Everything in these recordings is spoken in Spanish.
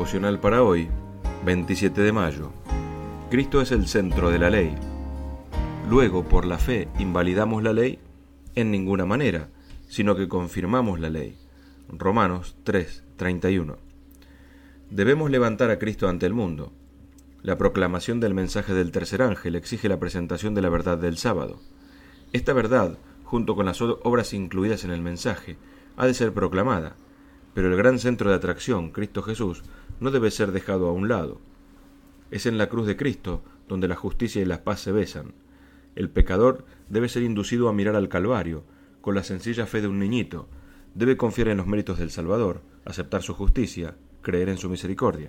devocional para hoy, 27 de mayo. Cristo es el centro de la ley. Luego, por la fe, ¿invalidamos la ley? En ninguna manera, sino que confirmamos la ley. Romanos 3:31. Debemos levantar a Cristo ante el mundo. La proclamación del mensaje del tercer ángel exige la presentación de la verdad del sábado. Esta verdad, junto con las obras incluidas en el mensaje, ha de ser proclamada, pero el gran centro de atracción, Cristo Jesús, no debe ser dejado a un lado. Es en la cruz de Cristo donde la justicia y la paz se besan. El pecador debe ser inducido a mirar al Calvario, con la sencilla fe de un niñito. Debe confiar en los méritos del Salvador, aceptar su justicia, creer en su misericordia.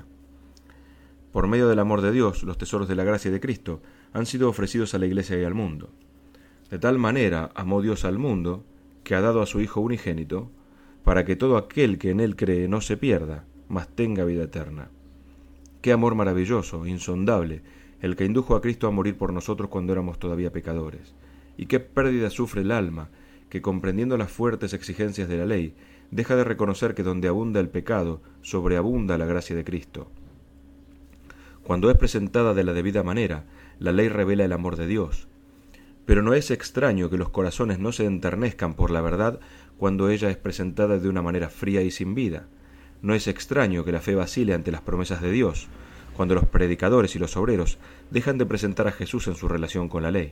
Por medio del amor de Dios, los tesoros de la gracia de Cristo han sido ofrecidos a la Iglesia y al mundo. De tal manera amó Dios al mundo, que ha dado a su Hijo unigénito, para que todo aquel que en Él cree no se pierda, mas tenga vida eterna. Qué amor maravilloso, insondable, el que indujo a Cristo a morir por nosotros cuando éramos todavía pecadores. Y qué pérdida sufre el alma, que comprendiendo las fuertes exigencias de la ley, deja de reconocer que donde abunda el pecado, sobreabunda la gracia de Cristo. Cuando es presentada de la debida manera, la ley revela el amor de Dios. Pero no es extraño que los corazones no se enternezcan por la verdad cuando ella es presentada de una manera fría y sin vida. No es extraño que la fe vacile ante las promesas de Dios, cuando los predicadores y los obreros dejan de presentar a Jesús en su relación con la ley.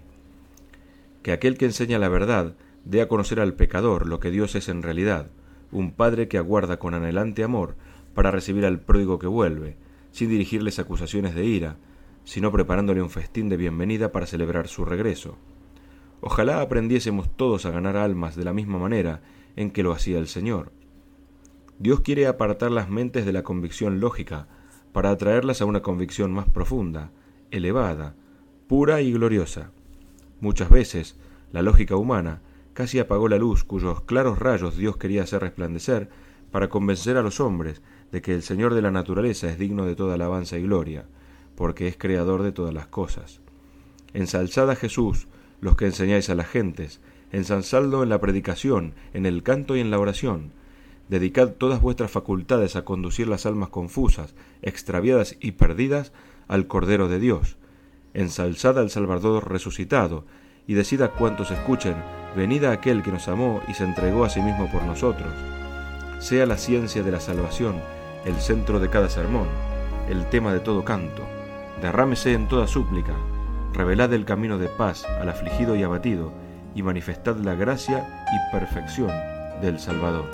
Que aquel que enseña la verdad dé a conocer al pecador lo que Dios es en realidad, un Padre que aguarda con anhelante amor para recibir al pródigo que vuelve, sin dirigirles acusaciones de ira, sino preparándole un festín de bienvenida para celebrar su regreso. Ojalá aprendiésemos todos a ganar almas de la misma manera en que lo hacía el Señor. Dios quiere apartar las mentes de la convicción lógica para atraerlas a una convicción más profunda, elevada, pura y gloriosa. Muchas veces, la lógica humana casi apagó la luz cuyos claros rayos Dios quería hacer resplandecer para convencer a los hombres de que el Señor de la naturaleza es digno de toda alabanza y gloria, porque es creador de todas las cosas. Ensalzad a Jesús, los que enseñáis a las gentes, ensalzadlo en la predicación, en el canto y en la oración. Dedicad todas vuestras facultades a conducir las almas confusas, extraviadas y perdidas al Cordero de Dios. Ensalzad al Salvador resucitado, y decid a cuantos escuchen, venid a aquel que nos amó y se entregó a sí mismo por nosotros. Sea la ciencia de la salvación el centro de cada sermón, el tema de todo canto. Derrámese en toda súplica. Revelad el camino de paz al afligido y abatido, y manifestad la gracia y perfección del Salvador.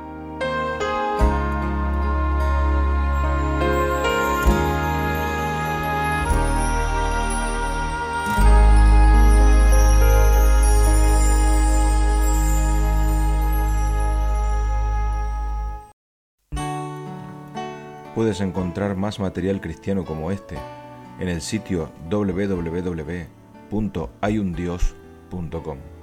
Puedes encontrar más material cristiano como este en el sitio www.hayundios.com.